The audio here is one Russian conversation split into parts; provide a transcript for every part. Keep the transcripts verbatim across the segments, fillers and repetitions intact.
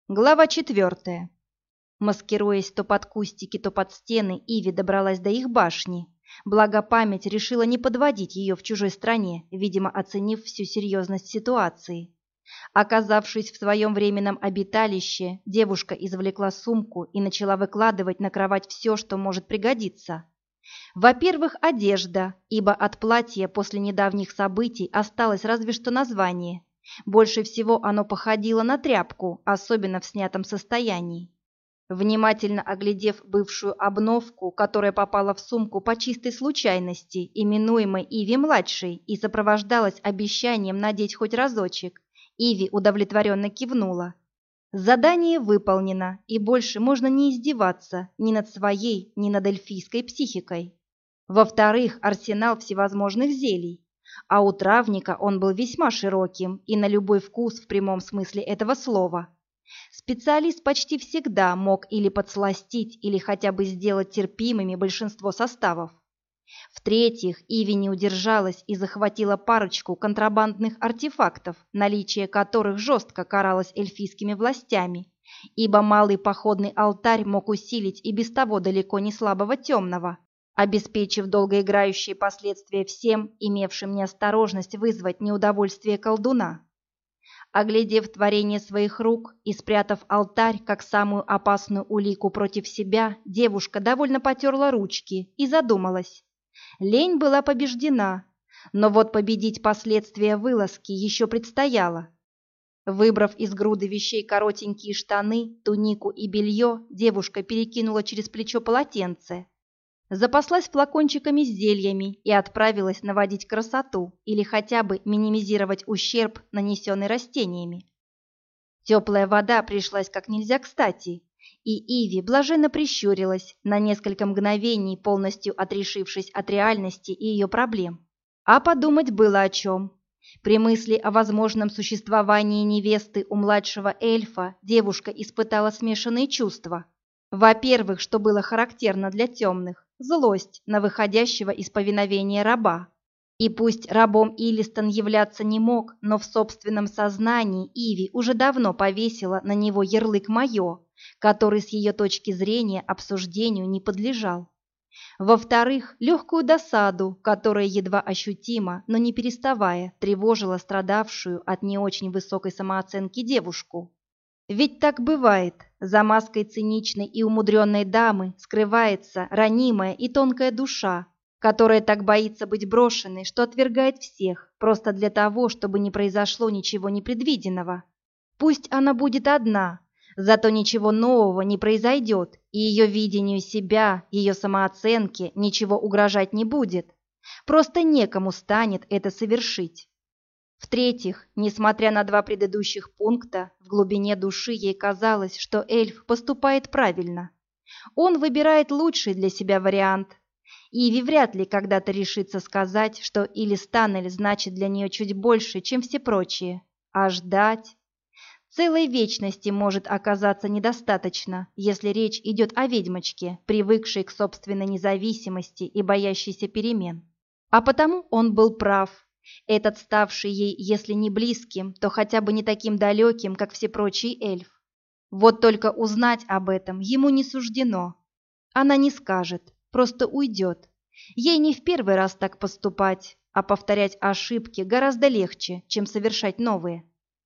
Глава четвертая. Маскируясь то под кустики, то под стены, Иви добралась до их башни. Благо память решила не подводить ее в чужой стране, видимо, оценив всю серьезность ситуации. Оказавшись в своем временном обиталище, девушка извлекла сумку и начала выкладывать на кровать все, что может пригодиться. Во-первых, одежда, ибо от платья после недавних событий осталось разве что название. Больше всего оно походило на тряпку, особенно в снятом состоянии. Внимательно оглядев бывшую обновку, которая попала в сумку по чистой случайности, именуемой Иви-младшей, и сопровождалась обещанием надеть хоть разочек, Иви удовлетворенно кивнула. Задание выполнено, и больше можно не издеваться ни над своей, ни над эльфийской психикой. Во-вторых, арсенал всевозможных зелий. А у травника он был весьма широким и на любой вкус в прямом смысле этого слова. Специалист почти всегда мог или подсластить, или хотя бы сделать терпимыми большинство составов. В-третьих, Иви не удержалась и захватила парочку контрабандных артефактов, наличие которых жестко каралось эльфийскими властями, ибо малый походный алтарь мог усилить и без того далеко не слабого темного, обеспечив долгоиграющие последствия всем, имевшим неосторожность вызвать неудовольствие колдуна. Оглядев творение своих рук и спрятав алтарь как самую опасную улику против себя, девушка довольно потерла ручки и задумалась. Лень была побеждена, но вот победить последствия вылазки еще предстояло. Выбрав из груды вещей коротенькие штаны, тунику и белье, девушка перекинула через плечо полотенце. Запаслась флакончиками с зельями и отправилась наводить красоту или хотя бы минимизировать ущерб, нанесенный растениями. Теплая вода пришлась как нельзя кстати, и Иви блаженно прищурилась, на несколько мгновений полностью отрешившись от реальности и ее проблем. А подумать было о чем. При мысли о возможном существовании невесты у младшего эльфа девушка испытала смешанные чувства. Во-первых, что было характерно для темных, злость на выходящего из повиновения раба. И пусть рабом Илистон являться не мог, но в собственном сознании Иви уже давно повесила на него ярлык «моё», который с ее точки зрения обсуждению не подлежал. Во-вторых, легкую досаду, которая едва ощутимо, но не переставая, тревожила страдавшую от не очень высокой самооценки девушку. Ведь так бывает, за маской циничной и умудренной дамы скрывается ранимая и тонкая душа, которая так боится быть брошенной, что отвергает всех, просто для того, чтобы не произошло ничего непредвиденного. Пусть она будет одна, зато ничего нового не произойдет, и ее видению себя, ее самооценке ничего угрожать не будет. Просто некому станет это совершить. В-третьих, несмотря на два предыдущих пункта, в глубине души ей казалось, что эльф поступает правильно. Он выбирает лучший для себя вариант. Иви вряд ли когда-то решится сказать, что Илистанель значит для нее чуть больше, чем все прочие. А ждать? Целой вечности может оказаться недостаточно, если речь идет о ведьмочке, привыкшей к собственной независимости и боящейся перемен. А потому он был прав. Этот, ставший ей, если не близким, то хотя бы не таким далеким, как все прочие эльф. Вот только узнать об этом ему не суждено. Она не скажет, просто уйдет. Ей не в первый раз так поступать, а повторять ошибки гораздо легче, чем совершать новые.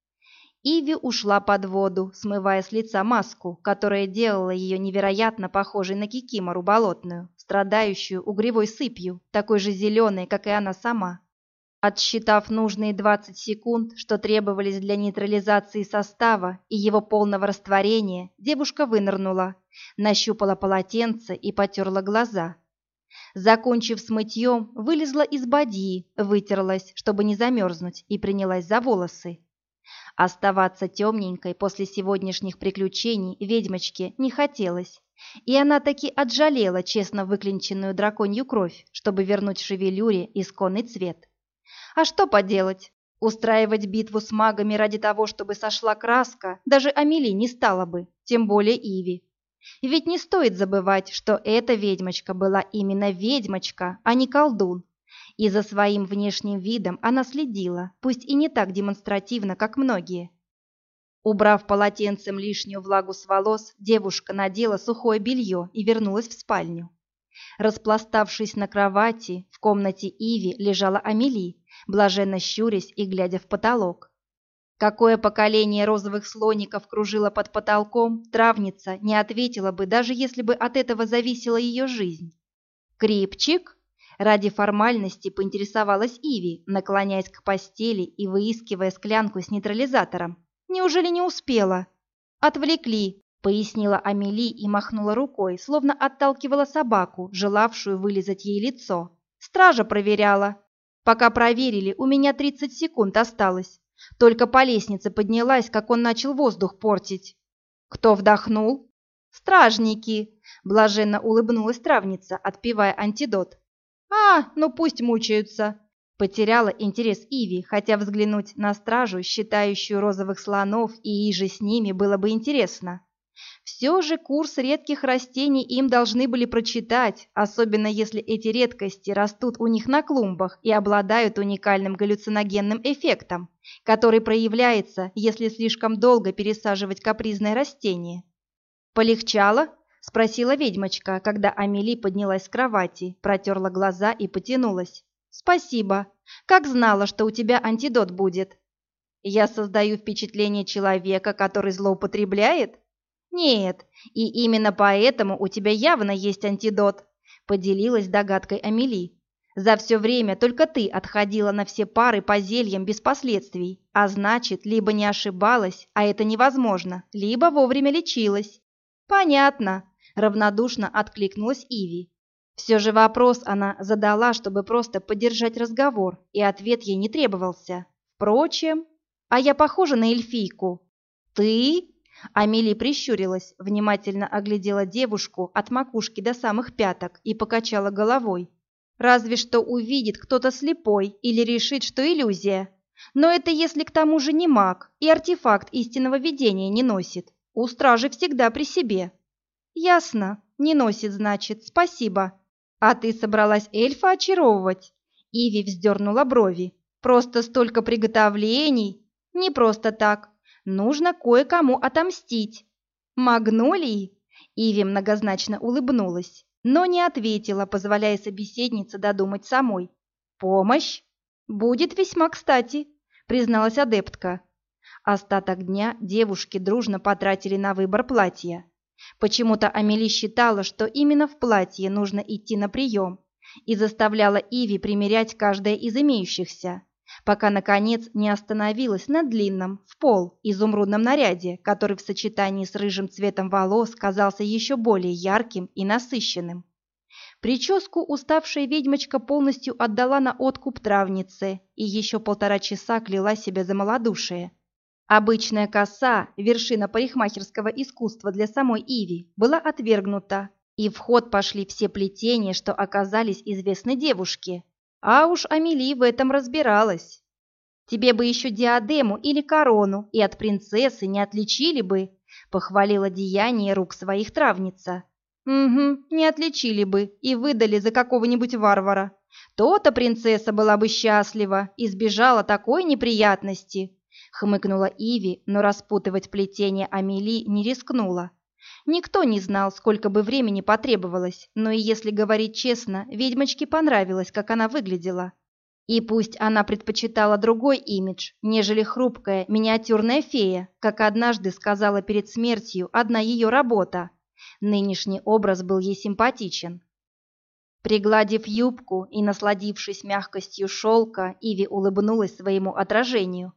Иви ушла под воду, смывая с лица маску, которая делала ее невероятно похожей на кикимору болотную, страдающую угревой сыпью, такой же зеленой, как и она сама. Отсчитав нужные двадцать секунд, что требовались для нейтрализации состава и его полного растворения, девушка вынырнула, нащупала полотенце и потерла глаза. Закончив с мытьем, вылезла из бадьи, вытерлась, чтобы не замерзнуть, и принялась за волосы. Оставаться темненькой после сегодняшних приключений ведьмочке не хотелось, и она таки отжалела честно выклинченную драконью кровь, чтобы вернуть шевелюре исконный цвет. А что поделать? Устраивать битву с магами ради того, чтобы сошла краска, даже Амели не стала бы, тем более Иви. Ведь не стоит забывать, что эта ведьмочка была именно ведьмочка, а не колдун. И за своим внешним видом она следила, пусть и не так демонстративно, как многие. Убрав полотенцем лишнюю влагу с волос, девушка надела сухое белье и вернулась в спальню. Распластавшись на кровати, в комнате Иви лежала Амели, блаженно щурясь и глядя в потолок. Какое поколение розовых слоников кружило под потолком, травница не ответила бы, даже если бы от этого зависела ее жизнь. «Крипчик?» — ради формальности поинтересовалась Иви, наклоняясь к постели и выискивая склянку с нейтрализатором. «Неужели не успела?» «Отвлекли», — пояснила Амели и махнула рукой, словно отталкивала собаку, желавшую вылизать ей лицо. «Стража проверяла. Пока проверили, у меня тридцать секунд осталось. Только по лестнице поднялась, как он начал воздух портить». «Кто вдохнул?» «Стражники», — блаженно улыбнулась травница, отпивая антидот. «А, ну пусть мучаются». Потеряла интерес Иви, хотя взглянуть на стражу, считающую розовых слонов, и иже с ними было бы интересно. Все же курс редких растений им должны были прочитать, особенно если эти редкости растут у них на клумбах и обладают уникальным галлюциногенным эффектом, который проявляется, если слишком долго пересаживать капризное растение. «Полегчало?» — спросила ведьмочка, когда Амели поднялась с кровати, протерла глаза и потянулась. «Спасибо. Как знала, что у тебя антидот будет?» «Я создаю впечатление человека, который злоупотребляет?» «Нет, и именно поэтому у тебя явно есть антидот», — поделилась догадкой Амели. «За все время только ты отходила на все пары по зельям без последствий, а значит, либо не ошибалась, а это невозможно, либо вовремя лечилась». «Понятно», — равнодушно откликнулась Иви. Все же вопрос она задала, чтобы просто поддержать разговор, и ответ ей не требовался. Впрочем, «А я похожа на эльфийку?» «Ты?» Амелия прищурилась, внимательно оглядела девушку от макушки до самых пяток и покачала головой. «Разве что увидит кто-то слепой или решит, что иллюзия. Но это если к тому же не маг и артефакт истинного видения не носит. У стражи всегда при себе». «Ясно, не носит, значит, спасибо. А ты собралась эльфа очаровывать?» Иви вздернула брови. «Просто столько приготовлений. Не просто так. Нужно кое-кому отомстить». «Магнолии?» Иви многозначно улыбнулась, но не ответила, позволяя собеседнице додумать самой. «Помощь? Будет весьма кстати», — призналась адептка. Остаток дня девушки дружно потратили на выбор платья. Почему-то Амели считала, что именно в платье нужно идти на прием, и заставляла Иви примерять каждое из имеющихся, пока, наконец, не остановилась на длинном, в пол, изумрудном наряде, который в сочетании с рыжим цветом волос казался еще более ярким и насыщенным. Прическу уставшая ведьмочка полностью отдала на откуп травнице и еще полтора часа кляла себя за малодушие. Обычная коса, вершина парикмахерского искусства для самой Иви, была отвергнута, и в ход пошли все плетения, что оказались известны девушке. А уж Амели в этом разбиралась. «Тебе бы еще диадему или корону, и от принцессы не отличили бы», — похвалила деяние рук своих травница. «Угу, не отличили бы и выдали за какого-нибудь варвара. То-то принцесса была бы счастлива, избежала такой неприятности», — хмыкнула Иви, но распутывать плетение Амели не рискнула. Никто не знал, сколько бы времени потребовалось, но и если говорить честно, ведьмочке понравилось, как она выглядела. И пусть она предпочитала другой имидж, нежели хрупкая, миниатюрная фея, как однажды сказала перед смертью одна ее работа, нынешний образ был ей симпатичен. Пригладив юбку и насладившись мягкостью шелка, Иви улыбнулась своему отражению.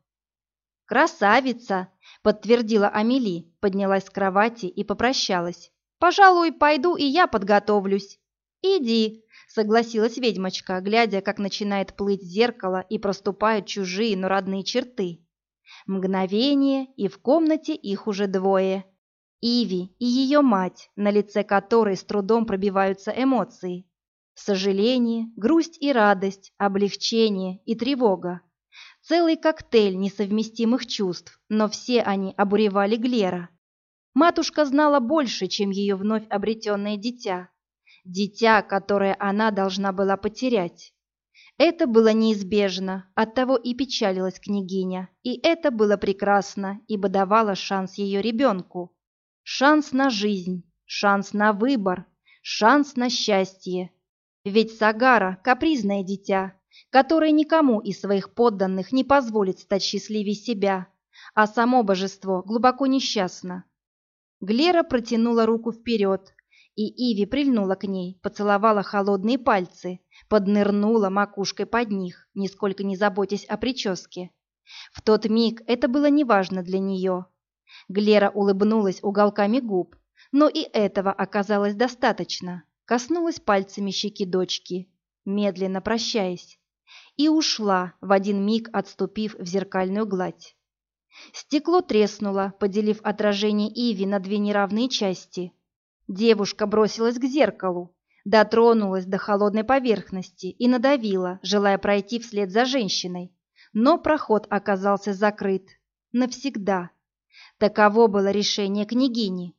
«Красавица!» — подтвердила Амели, поднялась с кровати и попрощалась. «Пожалуй, пойду и я подготовлюсь». «Иди», — согласилась ведьмочка, глядя, как начинает плыть зеркало и проступают чужие, но родные черты. Мгновение, и в комнате их уже двое. Иви и ее мать, на лице которой с трудом пробиваются эмоции. Сожаление, грусть и радость, облегчение и тревога. Целый коктейль несовместимых чувств, но все они обуревали Глера. Матушка знала больше, чем ее вновь обретенное дитя. Дитя, которое она должна была потерять. Это было неизбежно, оттого и печалилась княгиня, и это было прекрасно, ибо давало шанс ее ребенку. Шанс на жизнь, шанс на выбор, шанс на счастье. Ведь Сагара – капризное дитя, которое никому из своих подданных не позволит стать счастливее себя, а само божество глубоко несчастно. Глера протянула руку вперед, и Иви прильнула к ней, поцеловала холодные пальцы, поднырнула макушкой под них, нисколько не заботясь о прическе. В тот миг это было неважно для нее. Глера улыбнулась уголками губ, но и этого оказалось достаточно. Коснулась пальцами щеки дочки, медленно прощаясь, и ушла, в один миг отступив в зеркальную гладь. Стекло треснуло, поделив отражение Иви на две неравные части. Девушка бросилась к зеркалу, дотронулась до холодной поверхности и надавила, желая пройти вслед за женщиной. Но проход оказался закрыт. Навсегда. Таково было решение княгини.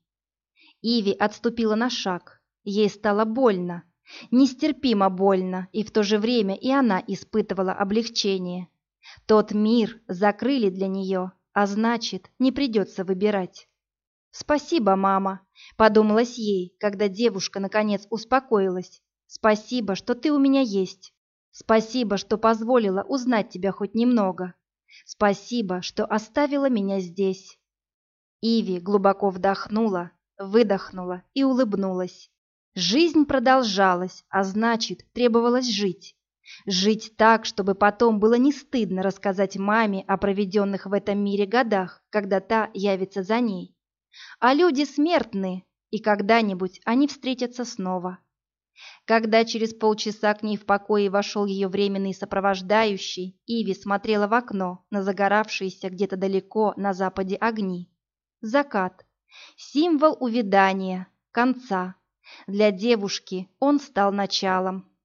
Иви отступила на шаг. Ей стало больно, нестерпимо больно, и в то же время и она испытывала облегчение. Тот мир закрыли для нее, а значит, не придется выбирать. «Спасибо, мама», — подумалось ей, когда девушка наконец успокоилась. «Спасибо, что ты у меня есть. Спасибо, что позволила узнать тебя хоть немного. Спасибо, что оставила меня здесь». Иви глубоко вдохнула, выдохнула и улыбнулась. Жизнь продолжалась, а значит, требовалось жить. Жить так, чтобы потом было не стыдно рассказать маме о проведенных в этом мире годах, когда та явится за ней. А люди смертны, и когда-нибудь они встретятся снова. Когда через полчаса к ней в покое вошел ее временный сопровождающий, Иви смотрела в окно на загоравшиеся где-то далеко на западе огни. Закат. Символ увядания, конца. Для девушки он стал началом.